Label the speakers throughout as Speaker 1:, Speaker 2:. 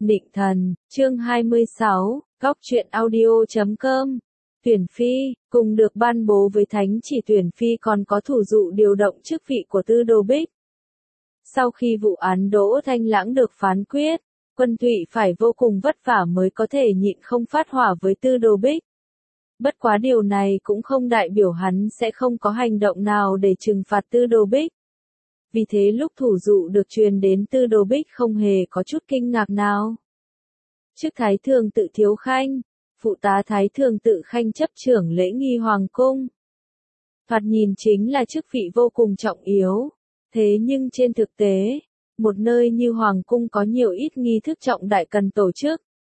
Speaker 1: Nịnh thần, chương 26, góc truyện audio.com. Tuyển phi, cùng được ban bố với thánh chỉ tuyển phi còn có thủ dụ điều động chức vị của Tư Đồ Bích. Sau khi vụ án Đỗ Thanh Lãng được phán quyết, Quân Thụy phải vô cùng vất vả mới có thể nhịn không phát hỏa với Tư Đồ Bích. Bất quá điều này cũng không đại biểu hắn sẽ không có hành động nào để trừng phạt Tư Đồ Bích. Vì thế lúc thủ dụ được truyền đến Tư Đồ Bích không hề có chút kinh ngạc nào. Chức Thái Thường tự Thiếu Khanh, phụ tá Thái Thường tự Khanh chấp trưởng lễ nghi hoàng cung. Thoạt nhìn chính là chức vị vô cùng trọng yếu. Thế nhưng trên thực tế, một nơi như hoàng cung có nhiều ít nghi thức trọng đại cần tổ chức.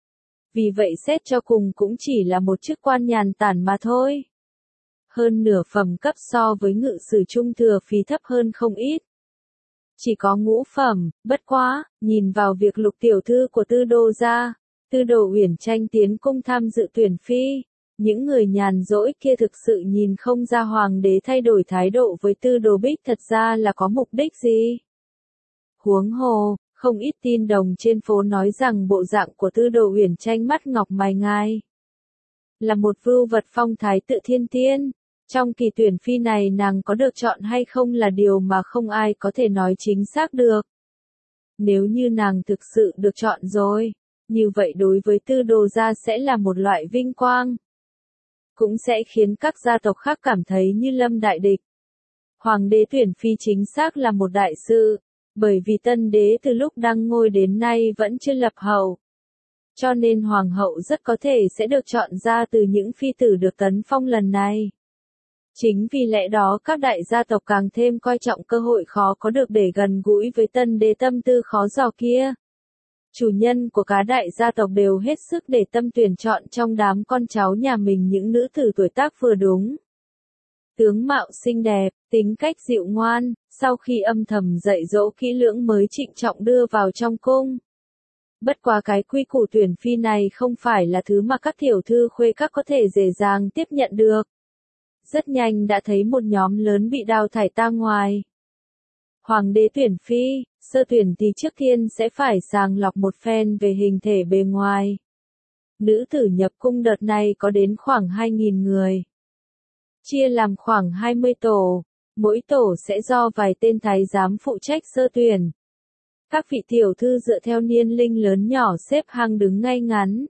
Speaker 1: Vì vậy xét cho cùng cũng chỉ là một chức quan nhàn tản mà thôi. Hơn nửa phẩm cấp so với ngự sử trung thừa phí thấp hơn không ít. Chỉ có ngũ phẩm, bất quá, nhìn vào việc Lục tiểu thư của Tư Đô gia, Tư Đồ Uyển Tranh tiến cung tham dự tuyển phi, những người nhàn rỗi kia thực sự nhìn không ra hoàng đế thay đổi thái độ với Tư Đồ Bích thật ra là có mục đích gì. Huống hồ, không ít tin đồng trên phố nói rằng bộ dạng của Tư Đồ Uyển Tranh mắt ngọc mày ngai, là một vưu vật phong thái tự thiên tiên. Trong kỳ tuyển phi này nàng có được chọn hay không là điều mà không ai có thể nói chính xác được. Nếu như nàng thực sự được chọn rồi, như vậy đối với Tư Đồ gia sẽ là một loại vinh quang. Cũng sẽ khiến các gia tộc khác cảm thấy như lâm đại địch. Hoàng đế tuyển phi chính xác là một đại sự, bởi vì tân đế từ lúc đăng ngôi đến nay vẫn chưa lập hậu. Cho nên hoàng hậu rất có thể sẽ được chọn ra từ những phi tử được tấn phong lần này. Chính vì lẽ đó các đại gia tộc càng thêm coi trọng cơ hội khó có được để gần gũi với tân đế tâm tư khó dò kia. Chủ nhân của cả đại gia tộc đều hết sức để tâm tuyển chọn trong đám con cháu nhà mình những nữ tử tuổi tác vừa đúng. Tướng mạo xinh đẹp, tính cách dịu ngoan, sau khi âm thầm dạy dỗ kỹ lưỡng mới trịnh trọng đưa vào trong cung. Bất quá cái quy củ tuyển phi này không phải là thứ mà các tiểu thư khuê các có thể dễ dàng tiếp nhận được. Rất nhanh đã thấy một nhóm lớn bị đào thải ra ngoài. Hoàng đế tuyển phi, sơ tuyển thì trước tiên sẽ phải sàng lọc một phen về hình thể bề ngoài. Nữ tử nhập cung đợt này có đến khoảng 2.000 người. Chia làm khoảng 20 tổ, mỗi tổ sẽ do vài tên thái giám phụ trách sơ tuyển. Các vị tiểu thư dựa theo niên linh lớn nhỏ xếp hàng đứng ngay ngắn.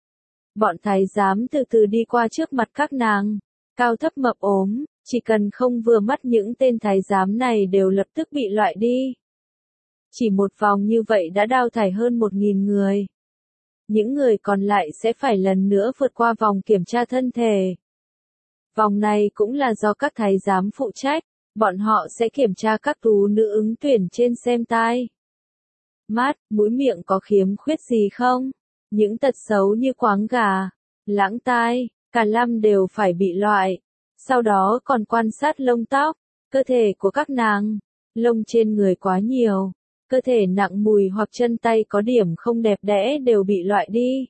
Speaker 1: Bọn thái giám từ từ đi qua trước mặt các nàng. Cao thấp mập ốm, chỉ cần không vừa mắt những tên thái giám này đều lập tức bị loại đi. Chỉ một vòng như vậy đã đào thải hơn 1.000 người. Những người còn lại sẽ phải lần nữa vượt qua vòng kiểm tra thân thể. Vòng này cũng là do các thái giám phụ trách, bọn họ sẽ kiểm tra các tú nữ ứng tuyển trên xem tai, mắt, mũi miệng có khiếm khuyết gì không. Những tật xấu như quáng gà, lãng tai, cả lăm đều phải bị loại. Sau đó còn quan sát lông tóc, cơ thể của các nàng. Lông trên người quá nhiều, cơ thể nặng mùi hoặc chân tay có điểm không đẹp đẽ đều bị loại đi.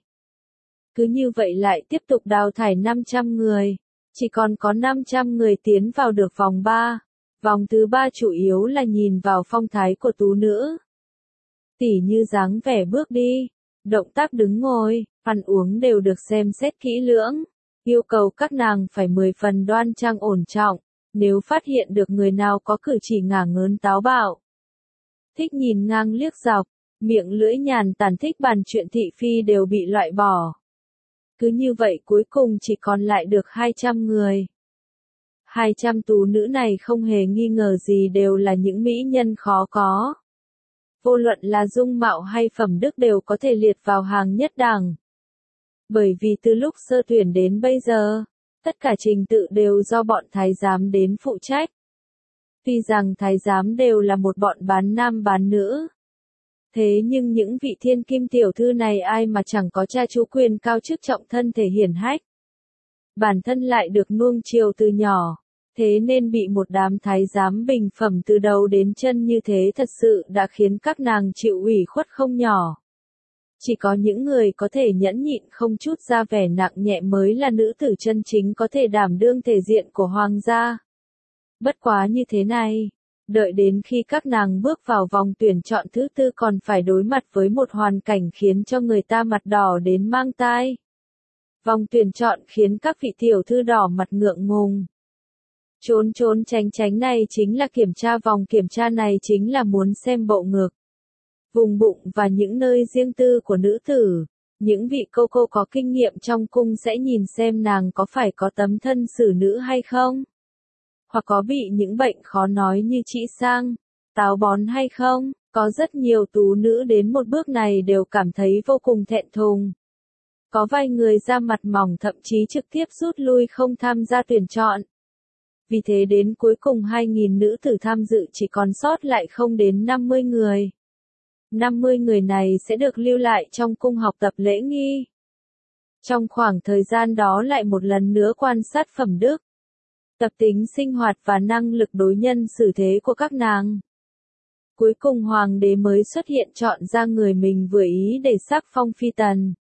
Speaker 1: Cứ như vậy lại tiếp tục đào thải 500 người. Chỉ còn có 500 người tiến vào được vòng 3. Vòng thứ 3 chủ yếu là nhìn vào phong thái của tú nữ. Tỉ như dáng vẻ bước đi, động tác đứng ngồi, ăn uống đều được xem xét kỹ lưỡng. Yêu cầu các nàng phải 10 phần đoan trang ổn trọng, nếu phát hiện được người nào có cử chỉ ngả ngớn táo bạo, thích nhìn ngang liếc dọc, miệng lưỡi nhàn tản thích bàn chuyện thị phi đều bị loại bỏ. Cứ như vậy cuối cùng chỉ còn lại được 200 người. 200 tú nữ này không hề nghi ngờ gì đều là những mỹ nhân khó có. Vô luận là dung mạo hay phẩm đức đều có thể liệt vào hàng nhất đẳng. Bởi vì từ lúc sơ tuyển đến bây giờ, tất cả trình tự đều do bọn thái giám đến phụ trách. Tuy rằng thái giám đều là một bọn bán nam bán nữ. Thế nhưng những vị thiên kim tiểu thư này ai mà chẳng có cha chú quyền cao chức trọng thân thể hiển hách. Bản thân lại được nuông chiều từ nhỏ, thế nên bị một đám thái giám bình phẩm từ đầu đến chân như thế thật sự đã khiến các nàng chịu ủy khuất không nhỏ. Chỉ có những người có thể nhẫn nhịn không chút ra vẻ nặng nhẹ mới là nữ tử chân chính có thể đảm đương thể diện của hoàng gia. Bất quá như thế này, Đợi đến khi các nàng bước vào vòng tuyển chọn thứ tư còn phải đối mặt với một hoàn cảnh khiến cho người ta mặt đỏ đến mang tai. Vòng tuyển chọn khiến các vị tiểu thư đỏ mặt ngượng ngùng. Trốn trốn tránh tránh này chính là kiểm tra, vòng kiểm tra này chính là muốn xem bộ ngực, vùng bụng và những nơi riêng tư của nữ tử. Những vị cô có kinh nghiệm trong cung sẽ nhìn xem nàng có phải có tấm thân xử nữ hay không, hoặc có bị những bệnh khó nói như trĩ sang, táo bón hay không. Có rất nhiều tú nữ đến một bước này đều cảm thấy vô cùng thẹn thùng. Có vài người da mặt mỏng thậm chí trực tiếp rút lui không tham gia tuyển chọn. Vì thế đến cuối cùng 2.000 nữ tử tham dự chỉ còn sót lại không đến 50 người. 50 người này sẽ được lưu lại trong cung học tập lễ nghi. Trong khoảng thời gian đó lại một lần nữa quan sát phẩm đức, tập tính sinh hoạt và năng lực đối nhân xử thế của các nàng. Cuối cùng hoàng đế mới xuất hiện chọn ra người mình vừa ý để sắc phong phi tần.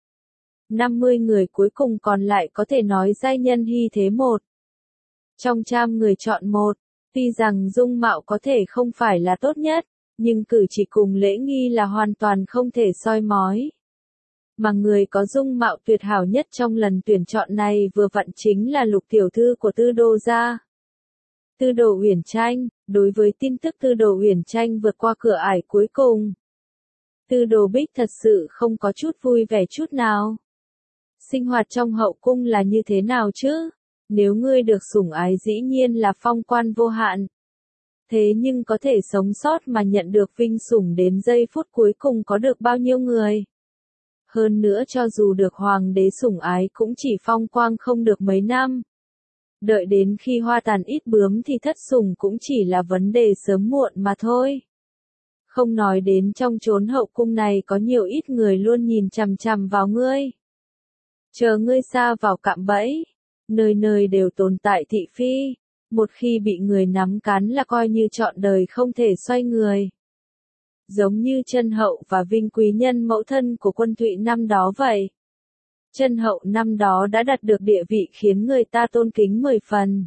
Speaker 1: 50 người cuối cùng còn lại có thể nói giai nhân hy thế một. Trong trăm người chọn một, tuy rằng dung mạo có thể không phải là tốt nhất, nhưng cử chỉ cùng lễ nghi là hoàn toàn không thể soi mói. Mà người có dung mạo tuyệt hảo nhất trong lần tuyển chọn này vừa vặn chính là lục tiểu thư của Tư Đô gia. Tư Đồ Uyển Tranh. Đối với tin tức Tư Đồ Uyển Tranh vượt qua cửa ải cuối cùng, Tư Đồ Bích thật sự không có chút vui vẻ chút nào. Sinh hoạt trong hậu cung là như thế nào chứ? Nếu ngươi được sủng ái dĩ nhiên là phong quan vô hạn. Thế nhưng có thể sống sót mà nhận được vinh sủng đến giây phút cuối cùng có được bao nhiêu người? Hơn nữa cho dù được hoàng đế sủng ái cũng chỉ phong quang không được mấy năm. Đợi đến khi hoa tàn ít bướm thì thất sủng cũng chỉ là vấn đề sớm muộn mà thôi. Không nói đến trong chốn hậu cung này có nhiều ít người luôn nhìn chằm chằm vào ngươi. Chờ ngươi sa vào cạm bẫy, nơi nơi đều tồn tại thị phi, một khi bị người nắm cắn là coi như trọn đời không thể xoay người. Giống như Chân Hậu và Vinh Quý Nhân mẫu thân của Quân Thụy năm đó vậy. Chân Hậu năm đó đã đạt được địa vị khiến người ta tôn kính 10 phần.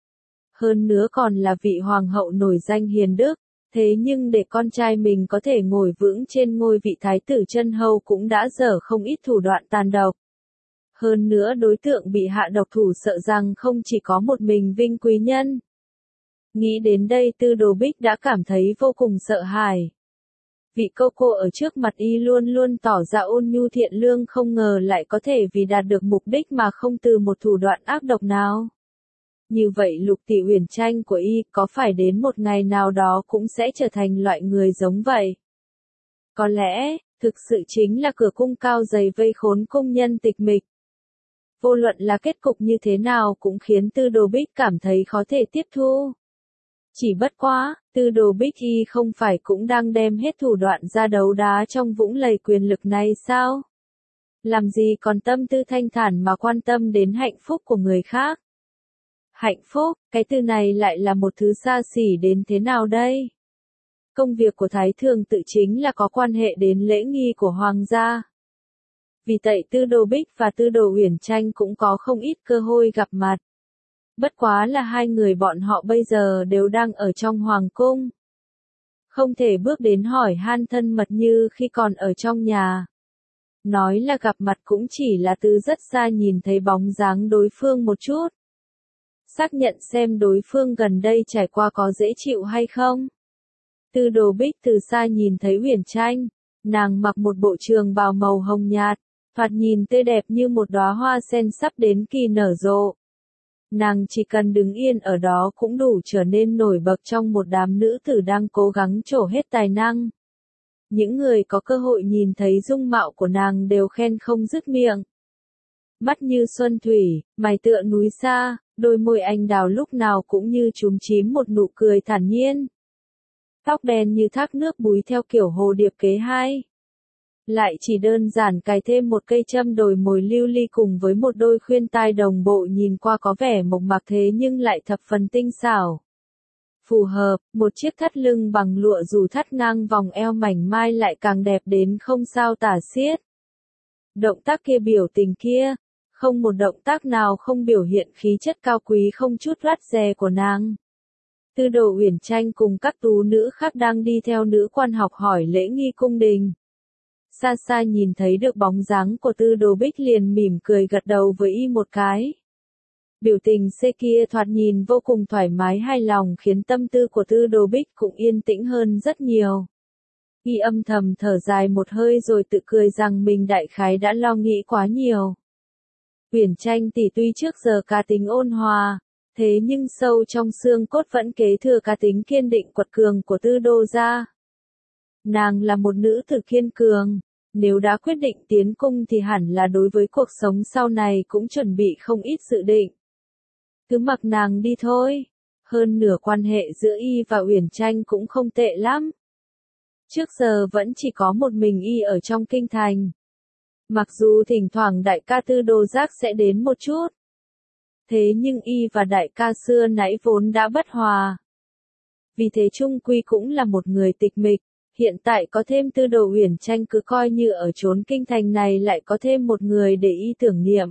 Speaker 1: Hơn nữa còn là vị hoàng hậu nổi danh hiền đức, thế nhưng để con trai mình có thể ngồi vững trên ngôi vị thái tử Chân Hậu cũng đã dở không ít thủ đoạn tàn độc. Hơn nữa đối tượng bị hạ độc thủ sợ rằng không chỉ có một mình Vinh Quý Nhân. Nghĩ đến đây Tư Đồ Bích đã cảm thấy vô cùng sợ hãi. Vị cô ở trước mặt y luôn luôn tỏ ra ôn nhu thiện lương không ngờ lại có thể vì đạt được mục đích mà không từ một thủ đoạn ác độc nào. Như vậy Lục Tỷ Uyển Tranh của y có phải đến một ngày nào đó cũng sẽ trở thành loại người giống vậy? Có lẽ, thực sự chính là cửa cung cao dày vây khốn cung nhân tịch mịch. Vô luận là kết cục như thế nào cũng khiến Tư Đồ Bích cảm thấy khó thể tiếp thu. Chỉ bất quá, Tư Đồ Bích y không phải cũng đang đem hết thủ đoạn ra đấu đá trong vũng lầy quyền lực này sao? Làm gì còn tâm tư thanh thản mà quan tâm đến hạnh phúc của người khác? Hạnh phúc, cái từ này lại là một thứ xa xỉ đến thế nào đây? Công việc của Thái Thường tự chính là có quan hệ đến lễ nghi của hoàng gia. Vì vậy Tư Đồ Bích và Tư Đồ Uyển Tranh cũng có không ít cơ hội gặp mặt. Bất quá là hai người bọn họ bây giờ đều đang ở trong hoàng cung. Không thể bước đến hỏi han thân mật như khi còn ở trong nhà. Nói là gặp mặt cũng chỉ là từ rất xa nhìn thấy bóng dáng đối phương một chút. Xác nhận xem đối phương gần đây trải qua có dễ chịu hay không. Tư Đồ Bích từ xa nhìn thấy Uyển Tranh, nàng mặc một bộ trường bào màu hồng nhạt, thoạt nhìn tươi đẹp như một đóa hoa sen sắp đến kỳ nở rộ. Nàng chỉ cần đứng yên ở đó cũng đủ trở nên nổi bật trong một đám nữ tử đang cố gắng trổ hết tài năng. Những người có cơ hội nhìn thấy dung mạo của nàng đều khen không dứt miệng. Mắt như xuân thủy, mày tựa núi xa, đôi môi anh đào lúc nào cũng như chúm chím một nụ cười thản nhiên. Tóc đen như thác nước búi theo kiểu hồ điệp kế hai. Lại chỉ đơn giản cài thêm một cây châm đồi mồi lưu ly cùng với một đôi khuyên tai đồng bộ nhìn qua có vẻ mộc mạc thế nhưng lại thập phần tinh xảo. Phù hợp, một chiếc thắt lưng bằng lụa dù thắt ngang vòng eo mảnh mai lại càng đẹp đến không sao tả xiết. Động tác kia biểu tình kia, không một động tác nào không biểu hiện khí chất cao quý không chút rắt rè của nàng. Tư Đồ Uyển Tranh cùng các tú nữ khác đang đi theo nữ quan học hỏi lễ nghi cung đình. Xa xa nhìn thấy được bóng dáng của Tư Đồ Bích liền mỉm cười gật đầu với y một cái. Biểu tình xê kia thoạt nhìn vô cùng thoải mái hài lòng khiến tâm tư của Tư Đồ Bích cũng yên tĩnh hơn rất nhiều. Y âm thầm thở dài một hơi rồi tự cười rằng mình đại khái đã lo nghĩ quá nhiều. Uyển Tranh tỷ tuy trước giờ cá tính ôn hòa, thế nhưng sâu trong xương cốt vẫn kế thừa cá tính kiên định quật cường của Tư Đô gia. Nàng là một nữ tử kiên cường, nếu đã quyết định tiến cung thì hẳn là đối với cuộc sống sau này cũng chuẩn bị không ít dự định. Cứ mặc nàng đi thôi. Hơn nửa quan hệ giữa y và Uyển Tranh cũng không tệ lắm. Trước giờ vẫn chỉ có một mình y ở trong kinh thành. Mặc dù thỉnh thoảng đại ca Tư Đồ Giác sẽ đến một chút. Thế nhưng y và đại ca xưa nãy vốn đã bất hòa. Vì thế chung quy cũng là một người tịch mịch, hiện tại có thêm Tư Đồ Uyển Tranh cứ coi như ở chốn kinh thành này lại có thêm một người để y tưởng niệm.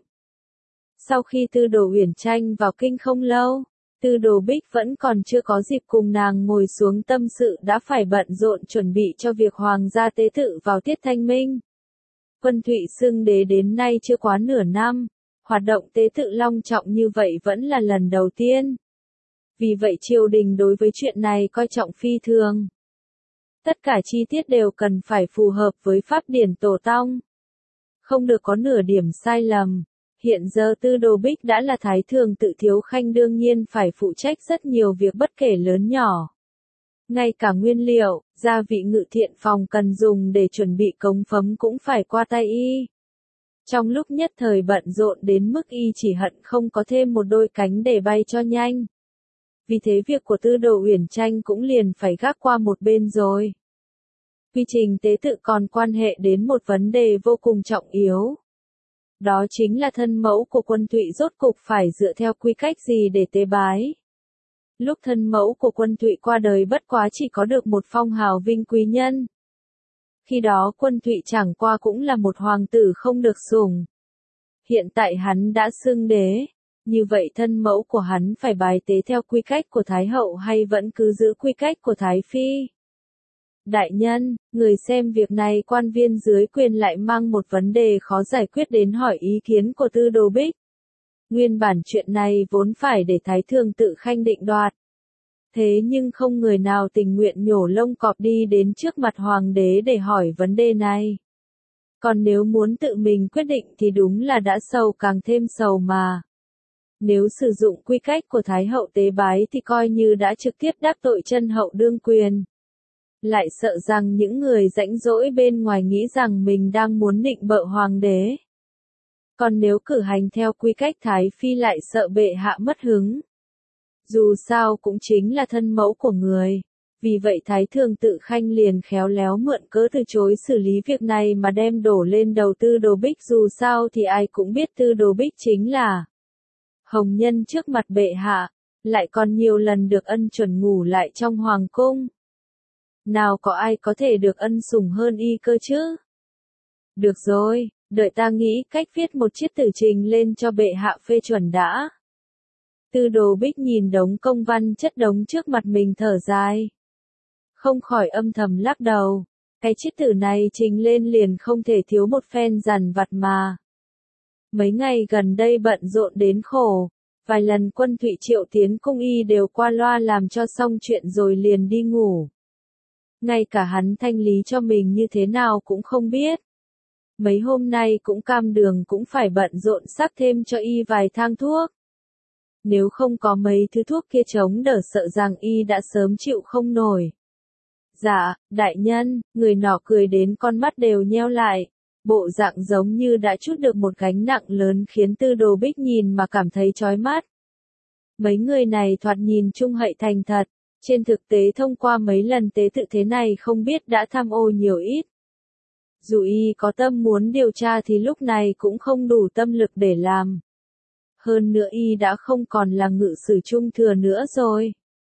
Speaker 1: Sau khi Tư Đồ Uyển Tranh vào kinh không lâu, Tư Đồ Bích vẫn còn chưa có dịp cùng nàng ngồi xuống tâm sự đã phải bận rộn chuẩn bị cho việc hoàng gia tế tự vào tiết thanh minh. Quân Thụy xưng đế đến nay chưa quá nửa năm, hoạt động tế tự long trọng như vậy vẫn là lần đầu tiên. Vì vậy triều đình đối với chuyện này coi trọng phi thường. Tất cả chi tiết đều cần phải phù hợp với pháp điển tổ tông. Không được có nửa điểm sai lầm. Hiện giờ Tư Đồ Bích đã là thái thường tự thiếu khanh đương nhiên phải phụ trách rất nhiều việc bất kể lớn nhỏ. Ngay cả nguyên liệu, gia vị ngự thiện phòng cần dùng để chuẩn bị cống phấm cũng phải qua tay y. Trong lúc nhất thời bận rộn đến mức y chỉ hận không có thêm một đôi cánh để bay cho nhanh. Vì thế việc của Tư Đồ Uyển Tranh cũng liền phải gác qua một bên rồi. Quy trình tế tự còn quan hệ đến một vấn đề vô cùng trọng yếu. Đó chính là thân mẫu của Quân Thụy rốt cục phải dựa theo quy cách gì để tế bái. Lúc thân mẫu của Quân Thụy qua đời bất quá chỉ có được một phong hào vinh quý nhân. Khi đó Quân Thụy chẳng qua cũng là một hoàng tử không được sủng. Hiện tại hắn đã xưng đế, như vậy thân mẫu của hắn phải bái tế theo quy cách của Thái hậu hay vẫn cứ giữ quy cách của Thái phi? Đại nhân, người xem việc này quan viên dưới quyền lại mang một vấn đề khó giải quyết đến hỏi ý kiến của Tư Đồ Bích. Nguyên bản chuyện này vốn phải để Thái thường tự khanh định đoạt. Thế nhưng không người nào tình nguyện nhổ lông cọp đi đến trước mặt hoàng đế để hỏi vấn đề này. Còn nếu muốn tự mình quyết định thì đúng là đã sầu càng thêm sầu mà. Nếu sử dụng quy cách của Thái hậu tế bái thì coi như đã trực tiếp đắc tội chân hậu đương quyền. Lại sợ rằng những người rãnh rỗi bên ngoài nghĩ rằng mình đang muốn nịnh bợ hoàng đế. Còn nếu cử hành theo quy cách Thái phi lại sợ bệ hạ mất hứng. Dù sao cũng chính là thân mẫu của người. Vì vậy Thái thường tự khanh liền khéo léo mượn cớ từ chối xử lý việc này mà đem đổ lên đầu Tư Đồ Bích. Dù sao thì ai cũng biết Tư Đồ Bích chính là hồng nhân trước mặt bệ hạ, lại còn nhiều lần được ân chuẩn ngủ lại trong hoàng cung. Nào có ai có thể được ân sủng hơn y cơ chứ? Được rồi, đợi ta nghĩ cách viết một chiếc tử trình lên cho bệ hạ phê chuẩn đã. Tư Đồ Bích nhìn đống công văn chất đống trước mặt mình thở dài. Không khỏi âm thầm lắc đầu. Cái chiếc tử này trình lên liền không thể thiếu một phen dằn vặt mà. Mấy ngày gần đây bận rộn đến khổ. Vài lần Quân Thụy triệu tiến cung y đều qua loa làm cho xong chuyện rồi liền đi ngủ. Ngay cả hắn thanh lý cho mình như thế nào cũng không biết. Mấy hôm nay cũng cam đường cũng phải bận rộn sắc thêm cho y vài thang thuốc. Nếu không có mấy thứ thuốc kia chống đỡ sợ rằng y đã sớm chịu không nổi. Dạ, đại nhân, người nọ cười đến con mắt đều nheo lại. Bộ dạng giống như đã trút được một gánh nặng lớn khiến Tư Đồ Bích nhìn mà cảm thấy chói mắt. Mấy người này thoạt nhìn trung hậu thành thật. Trên thực tế thông qua mấy lần tế tự thế này không biết đã tham ô nhiều ít. Dù y có tâm muốn điều tra thì lúc này cũng không đủ tâm lực để làm. Hơn nữa y đã không còn là ngự sử trung thừa nữa rồi.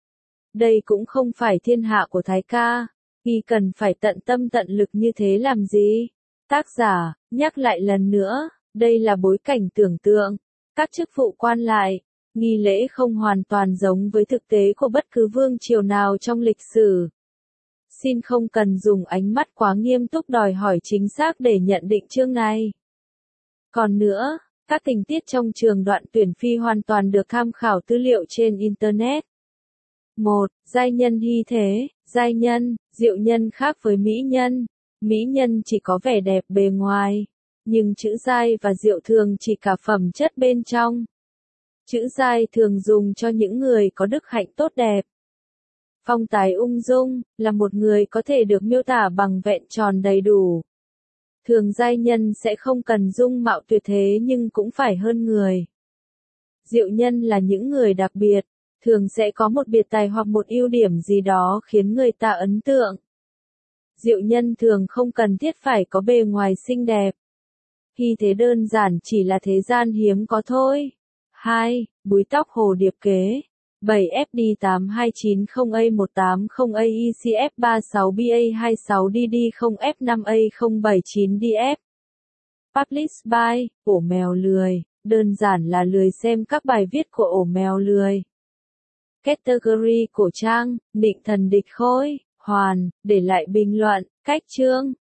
Speaker 1: Đây cũng không phải thiên hạ của Thái ca. Y cần phải tận tâm tận lực như thế làm gì? Tác giả, nhắc lại lần nữa, đây là bối cảnh tưởng tượng. Các chức vụ quan lại, Nghi lễ không hoàn toàn giống với thực tế của bất cứ vương triều nào trong lịch sử. Xin không cần dùng ánh mắt quá nghiêm túc đòi hỏi chính xác để nhận định chương này. Còn nữa, các tình tiết trong trường đoạn tuyển phi hoàn toàn được tham khảo tư liệu trên Internet. 1. Giai nhân hy thế. Giai nhân, diệu nhân khác với mỹ nhân. Mỹ nhân chỉ có vẻ đẹp bề ngoài, nhưng chữ giai và diệu thường chỉ cả phẩm chất bên trong. Chữ giai thường dùng cho những người có đức hạnh tốt đẹp. Phong tài ung dung, là một người có thể được miêu tả bằng vẹn tròn đầy đủ. Thường giai nhân sẽ không cần dung mạo tuyệt thế nhưng cũng phải hơn người. Diệu nhân là những người đặc biệt, thường sẽ có một biệt tài hoặc một ưu điểm gì đó khiến người ta ấn tượng. Diệu nhân thường không cần thiết phải có bề ngoài xinh đẹp. Hy thế đơn giản chỉ là thế gian hiếm có thôi. 2. Búi tóc hồ điệp kế. 7 FD 8290A 180A ECF 36BA 26DD 0F5A 079DF. Published by Ổ Mèo Lười. Đơn giản là lười xem các bài viết của Ổ Mèo Lười. Category cổ trang, Nịnh Thần Địch Khôi, Hoàn, để lại bình luận, cách chương.